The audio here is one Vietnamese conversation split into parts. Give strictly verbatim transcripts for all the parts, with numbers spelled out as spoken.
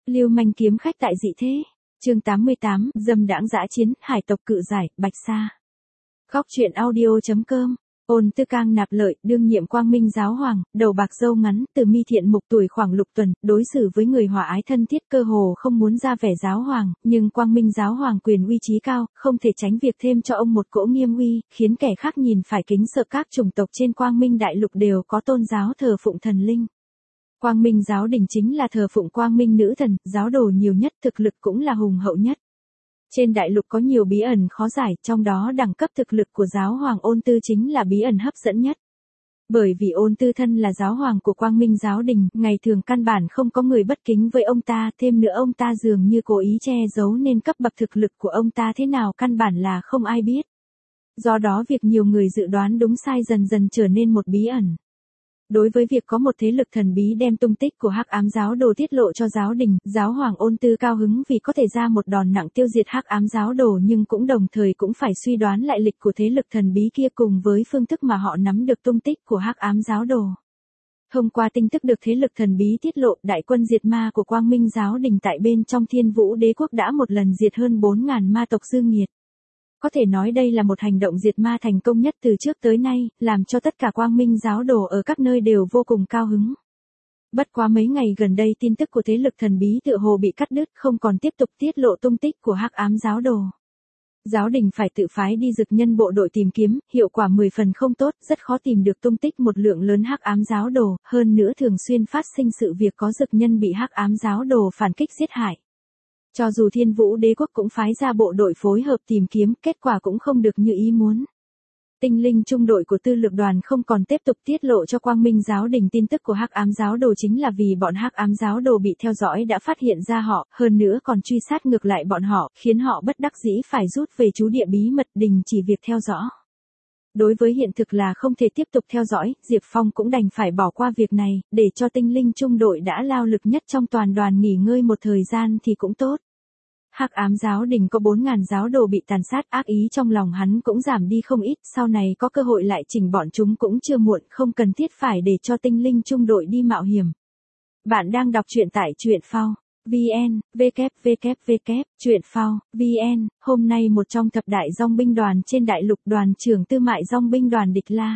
Lưu manh kiếm khách tại dị thế. Chương tám mươi tám, dâm đãng dã chiến, hải tộc cự giải, Bạch Sa. Góc truyện audio.com. Ôn Tư Cang nạp lợi, đương nhiệm Quang Minh giáo hoàng, đầu bạc râu ngắn, từ mi thiện mục tuổi khoảng lục tuần, đối xử với người hòa ái thân thiết, cơ hồ không muốn ra vẻ giáo hoàng, nhưng Quang Minh giáo hoàng quyền uy trí cao, không thể tránh việc thêm cho ông một cỗ nghiêm uy, khiến kẻ khác nhìn phải kính sợ. Các chủng tộc trên Quang Minh đại lục đều có tôn giáo thờ phụng thần linh. Quang Minh giáo đình chính là thờ phụng Quang Minh nữ thần, giáo đồ nhiều nhất, thực lực cũng là hùng hậu nhất. Trên đại lục có nhiều bí ẩn khó giải, trong đó đẳng cấp thực lực của giáo hoàng Ôn Tư chính là bí ẩn hấp dẫn nhất. Bởi vì Ôn Tư thân là giáo hoàng của Quang Minh giáo đình, ngày thường căn bản không có người bất kính với ông ta, thêm nữa ông ta dường như cố ý che giấu nên cấp bậc thực lực của ông ta thế nào căn bản là không ai biết. Do đó việc nhiều người dự đoán đúng sai dần dần trở nên một bí ẩn. Đối với việc có một thế lực thần bí đem tung tích của Hắc Ám giáo đồ tiết lộ cho giáo đình, giáo hoàng Ôn Tư cao hứng vì có thể ra một đòn nặng tiêu diệt Hắc Ám giáo đồ, nhưng cũng đồng thời cũng phải suy đoán lại lịch của thế lực thần bí kia cùng với phương thức mà họ nắm được tung tích của Hắc Ám giáo đồ. Thông qua tin tức được thế lực thần bí tiết lộ, đại quân diệt ma của Quang Minh giáo đình tại bên trong Thiên Vũ Đế quốc đã một lần diệt hơn bốn nghìn ma tộc dư nghiệt. Có thể nói đây là một hành động diệt ma thành công nhất từ trước tới nay, làm cho tất cả Quang Minh giáo đồ ở các nơi đều vô cùng cao hứng. Bất quá mấy ngày gần đây tin tức của thế lực thần bí tựa hồ bị cắt đứt, không còn tiếp tục tiết lộ tung tích của Hắc Ám giáo đồ. Giáo đình phải tự phái đi dực nhân bộ đội tìm kiếm, hiệu quả mười phần không tốt, rất khó tìm được tung tích một lượng lớn Hắc Ám giáo đồ, hơn nữa thường xuyên phát sinh sự việc có dực nhân bị Hắc Ám giáo đồ phản kích giết hại. Cho dù Thiên Vũ Đế quốc cũng phái ra bộ đội phối hợp tìm kiếm, kết quả cũng không được như ý muốn. Tinh linh trung đội của Tư Lược đoàn không còn tiếp tục tiết lộ cho Quang Minh giáo đình tin tức của Hắc Ám giáo đồ chính là vì bọn Hắc Ám giáo đồ bị theo dõi đã phát hiện ra họ, hơn nữa còn truy sát ngược lại bọn họ, khiến họ bất đắc dĩ phải rút về trú địa bí mật, đình chỉ việc theo dõi. Đối với hiện thực là không thể tiếp tục theo dõi, Diệp Phong cũng đành phải bỏ qua việc này, để cho tinh linh trung đội đã lao lực nhất trong toàn đoàn nghỉ ngơi một thời gian thì cũng tốt. Hắc Ám giáo đình có bốn nghìn giáo đồ bị tàn sát, ác ý trong lòng hắn cũng giảm đi không ít, sau này có cơ hội lại chỉnh bọn chúng cũng chưa muộn, không cần thiết phải để cho tinh linh trung đội đi mạo hiểm. Bạn đang đọc truyện tại truyện phao vn, www, truyện phao vn, hôm nay một trong thập đại dòng binh đoàn trên đại lục, đoàn trưởng Tư Mại dòng binh đoàn Địch La.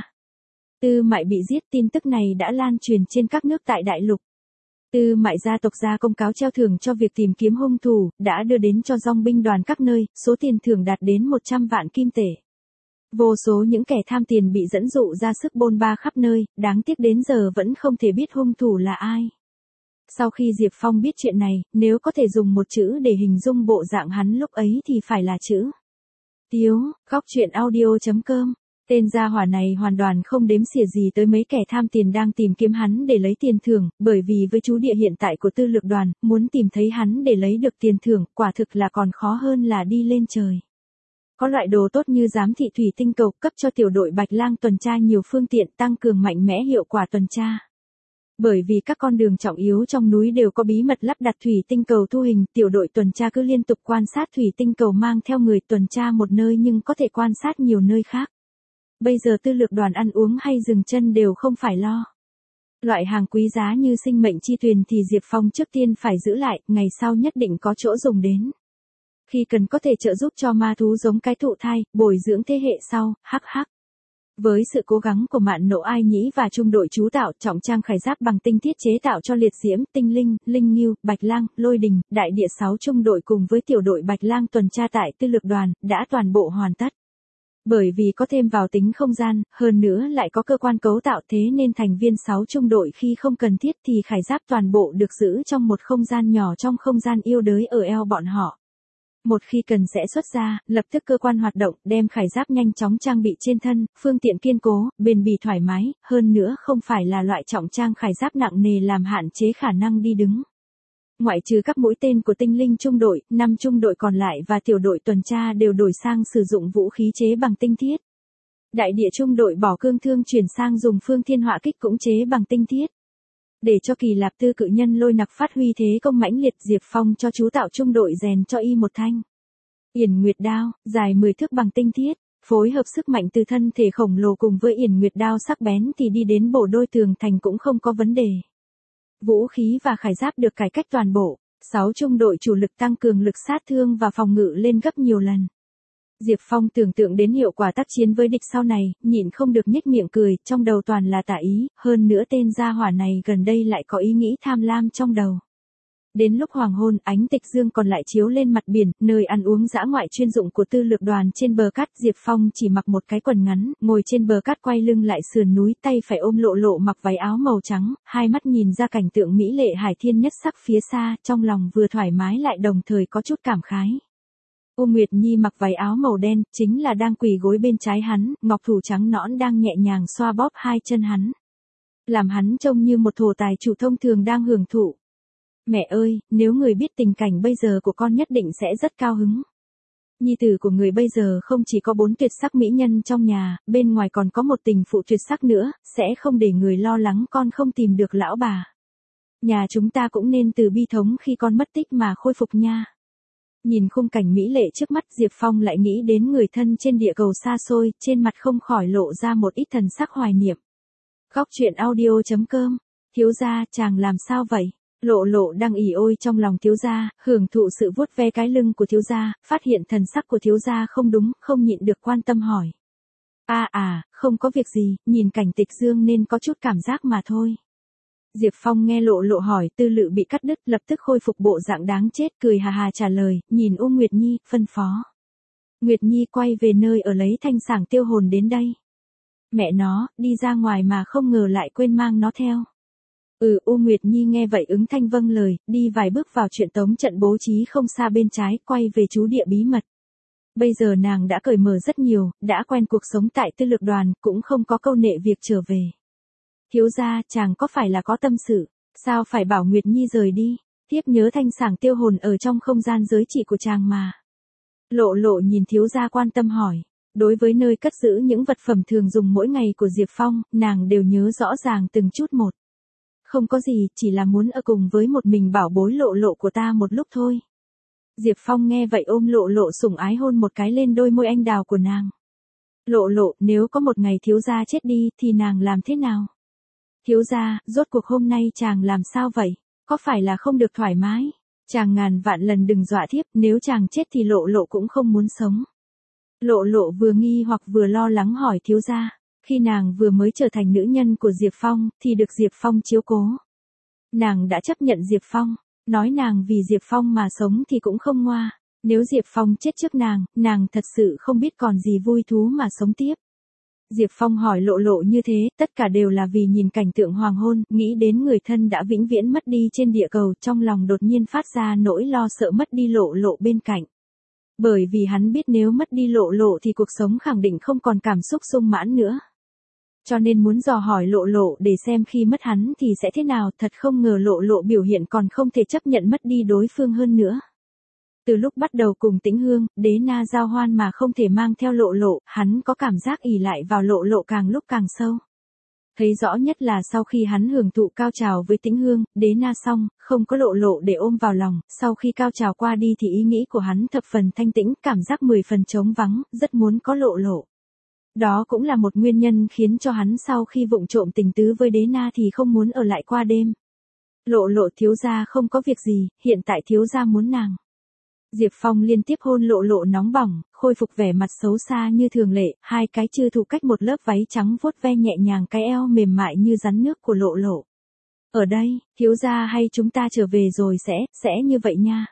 Tư Mại bị giết, tin tức này đã lan truyền trên các nước tại đại lục. Tư Mại gia tộc ra công cáo treo thưởng cho việc tìm kiếm hung thủ, đã đưa đến cho dòng binh đoàn các nơi, số tiền thưởng đạt đến một trăm vạn kim tệ. Vô số những kẻ tham tiền bị dẫn dụ ra sức bôn ba khắp nơi, đáng tiếc đến giờ vẫn không thể biết hung thủ là ai. Sau khi Diệp Phong biết chuyện này, nếu có thể dùng một chữ để hình dung bộ dạng hắn lúc ấy thì phải là chữ Tiếu. Góc truyện audio.com. Tên gia hỏa này hoàn toàn không đếm xỉa gì tới mấy kẻ tham tiền đang tìm kiếm hắn để lấy tiền thưởng, bởi vì với chú địa hiện tại của Tư Lược đoàn, muốn tìm thấy hắn để lấy được tiền thưởng, quả thực là còn khó hơn là đi lên trời. Có loại đồ tốt như giám thị thủy tinh cầu, cấp cho tiểu đội Bạch Lang tuần tra nhiều phương tiện, tăng cường mạnh mẽ hiệu quả tuần tra. Bởi vì các con đường trọng yếu trong núi đều có bí mật lắp đặt thủy tinh cầu thu hình, tiểu đội tuần tra cứ liên tục quan sát thủy tinh cầu, mang theo người tuần tra một nơi nhưng có thể quan sát nhiều nơi khác. Bây giờ Tư Lược đoàn ăn uống hay dừng chân đều không phải lo. Loại hàng quý giá như sinh mệnh chi tuyền thì Diệp Phong trước tiên phải giữ lại, ngày sau nhất định có chỗ dùng đến. Khi cần có thể trợ giúp cho ma thú giống cái thụ thai, bồi dưỡng thế hệ sau, hắc hắc. Với sự cố gắng của Mạn Nộ Ai Nhĩ và trung đội chú tạo, trọng trang khải giáp bằng tinh thiết chế tạo cho liệt diễm, tinh linh, linh ngưu, Bạch Lang, Lôi Đình, đại địa sáu trung đội cùng với tiểu đội Bạch Lang tuần tra tại Tư Lược đoàn, đã toàn bộ hoàn tất. Bởi vì có thêm vào tính không gian, hơn nữa lại có cơ quan cấu tạo, thế nên thành viên sáu trung đội khi không cần thiết thì khải giáp toàn bộ được giữ trong một không gian nhỏ trong không gian yêu đới ở eo bọn họ. Một khi cần sẽ xuất ra, lập tức cơ quan hoạt động, đem khải giáp nhanh chóng trang bị trên thân, phương tiện kiên cố, bền bỉ thoải mái, hơn nữa không phải là loại trọng trang khải giáp nặng nề làm hạn chế khả năng đi đứng. Ngoại trừ các mũi tên của tinh linh trung đội, năm trung đội còn lại và tiểu đội tuần tra đều đổi sang sử dụng vũ khí chế bằng tinh thiết. Đại địa trung đội bỏ cương thương chuyển sang dùng phương thiên họa kích cũng chế bằng tinh thiết. Để cho Kỳ Lạp Tư cự nhân Lôi Nặc phát huy thế công mãnh liệt, Diệp Phong cho chú tạo trung đội rèn cho y một thanh Yển Nguyệt đao, dài mười thước bằng tinh thiết, phối hợp sức mạnh từ thân thể khổng lồ cùng với Yển Nguyệt đao sắc bén thì đi đến bổ đôi tường thành cũng không có vấn đề. Vũ khí và khải giáp được cải cách toàn bộ, Sáu trung đội chủ lực tăng cường lực sát thương và phòng ngự lên gấp nhiều lần. Diệp Phong tưởng tượng đến hiệu quả tác chiến với địch sau này, nhịn không được nhếch miệng cười, trong đầu toàn là tà ý, hơn nữa tên gia hỏa này gần đây lại có ý nghĩ tham lam trong đầu. Đến lúc hoàng hôn, ánh tịch dương còn lại chiếu lên mặt biển, nơi ăn uống dã ngoại chuyên dụng của tư lược đoàn trên bờ cát. Diệp Phong chỉ mặc một cái quần ngắn, ngồi trên bờ cát quay lưng lại sườn núi, tay phải ôm Lộ Lộ mặc váy áo màu trắng, hai mắt nhìn ra cảnh tượng mỹ lệ hải thiên nhất sắc phía xa, trong lòng vừa thoải mái lại đồng thời có chút cảm khái. U Nguyệt Nhi mặc váy áo màu đen, chính là đang quỳ gối bên trái hắn, ngọc thủ trắng nõn đang nhẹ nhàng xoa bóp hai chân hắn. Làm hắn trông như một thổ tài chủ thông thường đang hưởng thụ. Mẹ ơi, nếu người biết tình cảnh bây giờ của con nhất định sẽ rất cao hứng. Nhi tử của người bây giờ không chỉ có bốn tuyệt sắc mỹ nhân trong nhà, bên ngoài còn có một tình phụ tuyệt sắc nữa, sẽ không để người lo lắng con không tìm được lão bà. Nhà chúng ta cũng nên từ bi thống khi con mất tích mà khôi phục nha. Nhìn khung cảnh mỹ lệ trước mắt, Diệp Phong lại nghĩ đến người thân trên địa cầu xa xôi, trên mặt không khỏi lộ ra một ít thần sắc hoài niệm. Góc truyện audio chấm com. Thiếu gia, chàng làm sao vậy? Lộ Lộ đang ỉ ôi trong lòng thiếu gia, hưởng thụ sự vuốt ve cái lưng của thiếu gia, phát hiện thần sắc của thiếu gia không đúng, không nhịn được quan tâm hỏi. À à, không có việc gì, nhìn cảnh tịch dương nên có chút cảm giác mà thôi. Diệp Phong nghe Lộ Lộ hỏi tư lự bị cắt đứt, lập tức khôi phục bộ dạng đáng chết, cười hà hà trả lời, nhìn U Nguyệt Nhi, phân phó. Nguyệt Nhi quay về nơi ở lấy thanh sảng tiêu hồn đến đây. Mẹ nó, đi ra ngoài mà không ngờ lại quên mang nó theo. Ừ, U Nguyệt Nhi nghe vậy ứng thanh vâng lời, đi vài bước vào chuyện tống trận bố trí không xa bên trái, quay về trú địa bí mật. Bây giờ nàng đã cởi mở rất nhiều, đã quen cuộc sống tại tư lược đoàn, cũng không có câu nệ việc trở về. Thiếu gia, chàng có phải là có tâm sự, sao phải bảo Nguyệt Nhi rời đi, tiếp nhớ thanh sảng tiêu hồn ở trong không gian giới trị của chàng mà. Lộ Lộ nhìn thiếu gia quan tâm hỏi, đối với nơi cất giữ những vật phẩm thường dùng mỗi ngày của Diệp Phong, nàng đều nhớ rõ ràng từng chút một. Không có gì, chỉ là muốn ở cùng với một mình bảo bối Lộ Lộ của ta một lúc thôi. Diệp Phong nghe vậy ôm Lộ Lộ sủng ái hôn một cái lên đôi môi anh đào của nàng. Lộ Lộ, nếu có một ngày thiếu gia chết đi, thì nàng làm thế nào? Thiếu gia, rốt cuộc hôm nay chàng làm sao vậy? Có phải là không được thoải mái? Chàng ngàn vạn lần đừng dọa thiếp, nếu chàng chết thì Lộ Lộ cũng không muốn sống. Lộ Lộ vừa nghi hoặc vừa lo lắng hỏi thiếu gia. Khi nàng vừa mới trở thành nữ nhân của Diệp Phong, thì được Diệp Phong chiếu cố. Nàng đã chấp nhận Diệp Phong, nói nàng vì Diệp Phong mà sống thì cũng không ngoa. Nếu Diệp Phong chết trước nàng, nàng thật sự không biết còn gì vui thú mà sống tiếp. Diệp Phong hỏi Lộ Lộ như thế, tất cả đều là vì nhìn cảnh tượng hoàng hôn, nghĩ đến người thân đã vĩnh viễn mất đi trên địa cầu, trong lòng đột nhiên phát ra nỗi lo sợ mất đi Lộ Lộ bên cạnh. Bởi vì hắn biết nếu mất đi Lộ Lộ thì cuộc sống khẳng định không còn cảm xúc sung mãn nữa. Cho nên muốn dò hỏi Lộ Lộ để xem khi mất hắn thì sẽ thế nào, thật không ngờ Lộ Lộ biểu hiện còn không thể chấp nhận mất đi đối phương hơn nữa. Từ lúc bắt đầu cùng Tĩnh Hương, Đế Na giao hoan mà không thể mang theo Lộ Lộ, hắn có cảm giác ỷ lại vào Lộ Lộ càng lúc càng sâu. Thấy rõ nhất là sau khi hắn hưởng thụ cao trào với Tĩnh Hương, Đế Na xong, không có Lộ Lộ để ôm vào lòng, sau khi cao trào qua đi thì ý nghĩ của hắn thập phần thanh tĩnh, cảm giác mười phần trống vắng, rất muốn có Lộ Lộ. Đó cũng là một nguyên nhân khiến cho hắn sau khi vụng trộm tình tứ với Đế Na thì không muốn ở lại qua đêm. Lộ Lộ, thiếu gia không có việc gì, hiện tại thiếu gia muốn nàng. Diệp Phong liên tiếp hôn Lộ Lộ nóng bỏng, khôi phục vẻ mặt xấu xa như thường lệ, hai cái chư thủ cách một lớp váy trắng vuốt ve nhẹ nhàng cái eo mềm mại như rắn nước của Lộ Lộ. Ở đây, thiếu gia hay chúng ta trở về rồi sẽ, sẽ như vậy nha.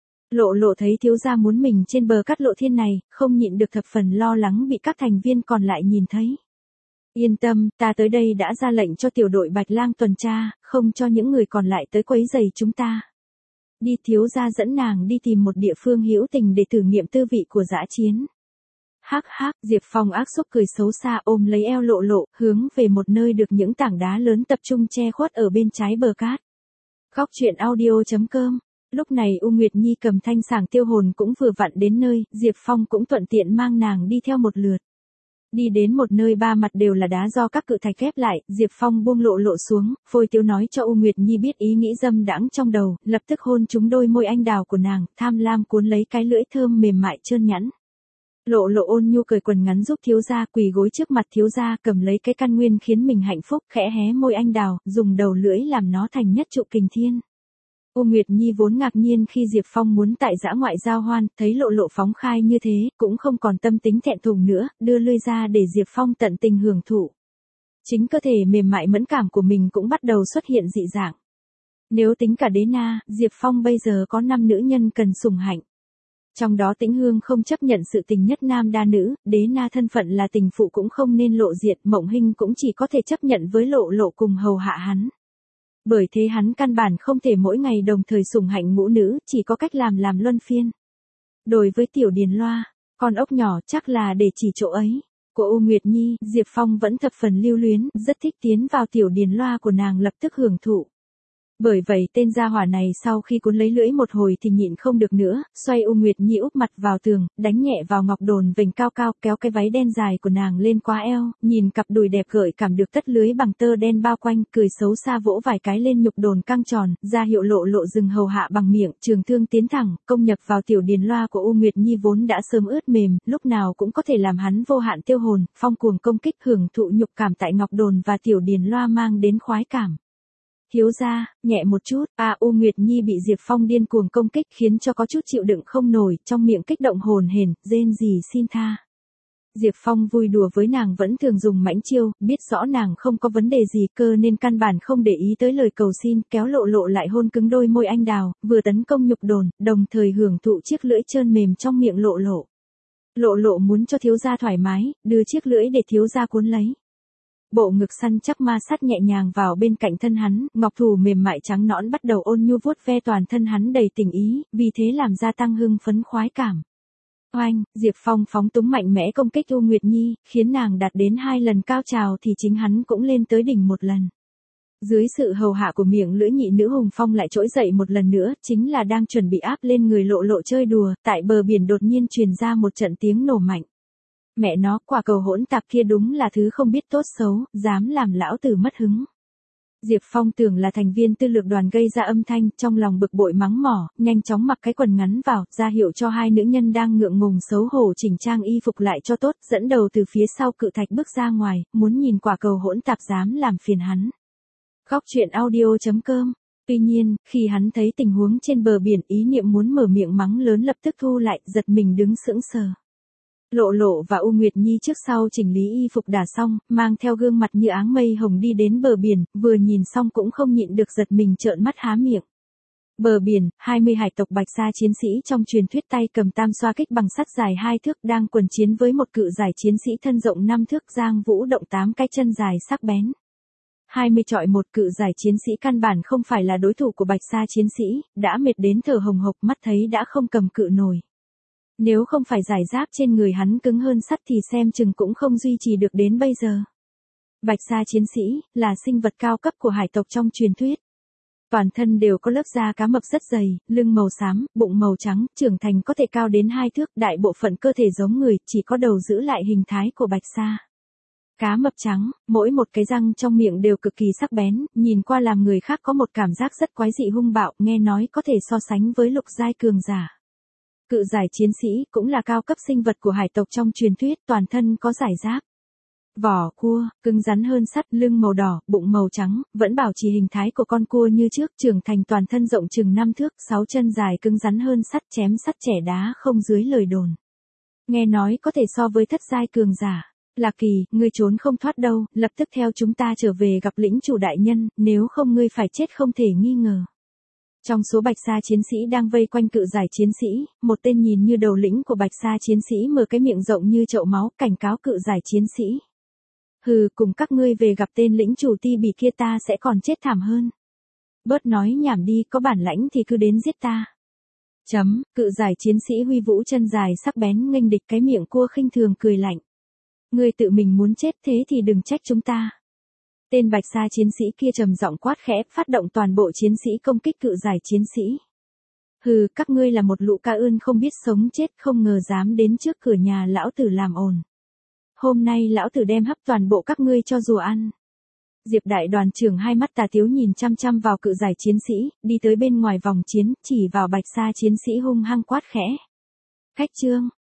Lộ Lộ thấy thiếu gia muốn mình trên bờ cát lộ thiên này, không nhịn được thập phần lo lắng bị các thành viên còn lại nhìn thấy. Yên tâm, ta tới đây đã ra lệnh cho tiểu đội Bạch Lang tuần tra, không cho những người còn lại tới quấy rầy chúng ta. Đi, thiếu gia dẫn nàng đi tìm một địa phương hữu tình để thử nghiệm tư vị của dã chiến. Hắc hắc, Diệp Phong ác xúc cười xấu xa ôm lấy eo Lộ Lộ, hướng về một nơi được những tảng đá lớn tập trung che khuất ở bên trái bờ cát. Góc truyện audio chấm com. Lúc này U Nguyệt Nhi cầm thanh sảng tiêu hồn cũng vừa vặn đến nơi, Diệp Phong cũng thuận tiện mang nàng đi theo một lượt. Đi đến một nơi ba mặt đều là đá do các cự thạch ghép lại, Diệp Phong buông Lộ Lộ xuống, phôi tiêu nói cho U Nguyệt Nhi biết ý nghĩ dâm đãng trong đầu, lập tức hôn trúng đôi môi anh đào của nàng, tham lam cuốn lấy cái lưỡi thơm mềm mại trơn nhẵn. Lộ Lộ ôn nhu cởi quần ngắn giúp thiếu gia, quỳ gối trước mặt thiếu gia, cầm lấy cái căn nguyên khiến mình hạnh phúc, khẽ hé môi anh đào, dùng đầu lưỡi làm nó thành nhất trụ kình thiên. U Nguyệt Nhi vốn ngạc nhiên khi Diệp Phong muốn tại giã ngoại giao hoan, thấy Lộ Lộ phóng khai như thế, cũng không còn tâm tính thẹn thùng nữa, đưa lưỡi ra để Diệp Phong tận tình hưởng thụ. Chính cơ thể mềm mại mẫn cảm của mình cũng bắt đầu xuất hiện dị dạng. Nếu tính cả Đế Na, Diệp Phong bây giờ có năm nữ nhân cần sủng hạnh. Trong đó Tĩnh Hương không chấp nhận sự tình nhất nam đa nữ, Đế Na thân phận là tình phụ cũng không nên lộ diện, Mộng Hinh cũng chỉ có thể chấp nhận với Lộ Lộ cùng hầu hạ hắn. Bởi thế hắn căn bản không thể mỗi ngày đồng thời sủng hạnh ngũ nữ, chỉ có cách làm làm luân phiên. Đối với Tiểu Điền Loa, con ốc nhỏ chắc là để chỉ chỗ ấy. Của U Nguyệt Nhi, Diệp Phong vẫn thập phần lưu luyến, rất thích tiến vào Tiểu Điền Loa của nàng lập tức hưởng thụ. Bởi vậy tên gia hỏa này sau khi cuốn lấy lưỡi một hồi thì nhịn không được nữa, xoay U Nguyệt Nhi úp mặt vào tường, đánh nhẹ vào ngọc đồn vành cao cao, kéo cái váy đen dài của nàng lên quá eo, nhìn cặp đùi đẹp gợi cảm được tất lưới bằng tơ đen bao quanh, cười xấu xa vỗ vài cái lên nhục đồn căng tròn, ra hiệu Lộ Lộ dừng hầu hạ bằng miệng, trường thương tiến thẳng, công nhập vào Tiểu Điền Loa của U Nguyệt Nhi vốn đã sớm ướt mềm, lúc nào cũng có thể làm hắn vô hạn tiêu hồn, phong cuồng công kích hưởng thụ nhục cảm tại ngọc đồn và Tiểu Điền Loa mang đến khoái cảm. Thiếu gia, nhẹ một chút, à U Nguyệt Nhi bị Diệp Phong điên cuồng công kích khiến cho có chút chịu đựng không nổi, trong miệng kích động hồn hển, rên rỉ xin tha. Diệp Phong vui đùa với nàng vẫn thường dùng mãnh chiêu, biết rõ nàng không có vấn đề gì cơ nên căn bản không để ý tới lời cầu xin, kéo Lộ Lộ lại hôn cứng đôi môi anh đào, vừa tấn công nhục đồn, đồng thời hưởng thụ chiếc lưỡi trơn mềm trong miệng Lộ Lộ. Lộ Lộ muốn cho thiếu gia thoải mái, đưa chiếc lưỡi để thiếu gia cuốn lấy. Bộ ngực săn chắc ma sát nhẹ nhàng vào bên cạnh thân hắn, ngọc thủ mềm mại trắng nõn bắt đầu ôn nhu vuốt ve toàn thân hắn đầy tình ý, vì thế làm gia tăng hưng phấn khoái cảm. Oanh, Diệp Phong phóng túng mạnh mẽ công kích U Nguyệt Nhi, khiến nàng đạt đến hai lần cao trào thì chính hắn cũng lên tới đỉnh một lần. Dưới sự hầu hạ của miệng lưỡi nhị nữ Hùng Phong lại trỗi dậy một lần nữa, chính là đang chuẩn bị áp lên người Lộ Lộ chơi đùa, tại bờ biển đột nhiên truyền ra một trận tiếng nổ mạnh. Mẹ nó, quả cầu hỗn tạp kia đúng là thứ không biết tốt xấu, dám làm lão tử mất hứng. Diệp Phong tưởng là thành viên tư lược đoàn gây ra âm thanh, trong lòng bực bội mắng mỏ, nhanh chóng mặc cái quần ngắn vào, ra hiệu cho hai nữ nhân đang ngượng ngùng xấu hổ chỉnh trang y phục lại cho tốt, dẫn đầu từ phía sau cự thạch bước ra ngoài, muốn nhìn quả cầu hỗn tạp dám làm phiền hắn. Góc truyện audio chấm com. Tuy nhiên, khi hắn thấy tình huống trên bờ biển, ý niệm muốn mở miệng mắng lớn lập tức thu lại, giật mình đứng sững sờ. Lộ Lộ và U Nguyệt Nhi trước sau chỉnh lý y phục đả xong, mang theo gương mặt như áng mây hồng đi đến bờ biển, vừa nhìn xong cũng không nhịn được giật mình trợn mắt há miệng. Bờ biển, hai mươi hải tộc Bạch Sa chiến sĩ trong truyền thuyết tay cầm tam xoa kích bằng sắt dài hai thước đang quần chiến với một cự giải chiến sĩ thân rộng năm thước giang vũ động tám cái chân dài sắc bén. hai mươi trọi một cự giải chiến sĩ căn bản không phải là đối thủ của Bạch Sa chiến sĩ, đã mệt đến thở hồng hộc mắt thấy đã không cầm cự nổi. Nếu không phải giải giáp trên người hắn cứng hơn sắt thì xem chừng cũng không duy trì được đến bây giờ. Bạch Sa chiến sĩ, là sinh vật cao cấp của hải tộc trong truyền thuyết. Toàn thân đều có lớp da cá mập rất dày, lưng màu xám, bụng màu trắng, trưởng thành có thể cao đến hai thước, đại bộ phận cơ thể giống người, chỉ có đầu giữ lại hình thái của Bạch Sa. Cá mập trắng, mỗi một cái răng trong miệng đều cực kỳ sắc bén, nhìn qua làm người khác có một cảm giác rất quái dị hung bạo, nghe nói có thể so sánh với lục giai cường giả. Cự giải chiến sĩ cũng là cao cấp sinh vật của hải tộc trong truyền thuyết, toàn thân có giải giáp. Vỏ cua, cứng rắn hơn sắt, lưng màu đỏ, bụng màu trắng, vẫn bảo trì hình thái của con cua như trước, trưởng thành toàn thân rộng chừng năm thước, sáu chân dài cứng rắn hơn sắt, chém sắt trẻ đá không dưới lời đồn. Nghe nói có thể so với thất giai cường giả. Lạc Kỳ, ngươi trốn không thoát đâu, lập tức theo chúng ta trở về gặp lĩnh chủ đại nhân, nếu không ngươi phải chết không thể nghi ngờ. Trong số Bạch Sa chiến sĩ đang vây quanh cự giải chiến sĩ, một tên nhìn như đầu lĩnh của Bạch Sa chiến sĩ mở cái miệng rộng như chậu máu, cảnh cáo cự giải chiến sĩ. Hừ, cùng các ngươi về gặp tên lĩnh chủ ti bỉ kia ta sẽ còn chết thảm hơn. Bớt nói nhảm đi, có bản lãnh thì cứ đến giết ta. Chấm, cự giải chiến sĩ huy vũ chân dài sắc bén nghênh địch, cái miệng cua khinh thường cười lạnh. Ngươi tự mình muốn chết thế thì đừng trách chúng ta. Tên Bạch Sa chiến sĩ kia trầm giọng quát khẽ, phát động toàn bộ chiến sĩ công kích cự giải chiến sĩ. Hừ, các ngươi là một lũ ca ươn không biết sống chết, không ngờ dám đến trước cửa nhà lão tử làm ồn. Hôm nay lão tử đem hấp toàn bộ các ngươi cho rùa ăn. Diệp đại đoàn trưởng hai mắt tà tiếu nhìn chăm chăm vào cự giải chiến sĩ, đi tới bên ngoài vòng chiến, chỉ vào Bạch Sa chiến sĩ hung hăng quát khẽ. Khách trương,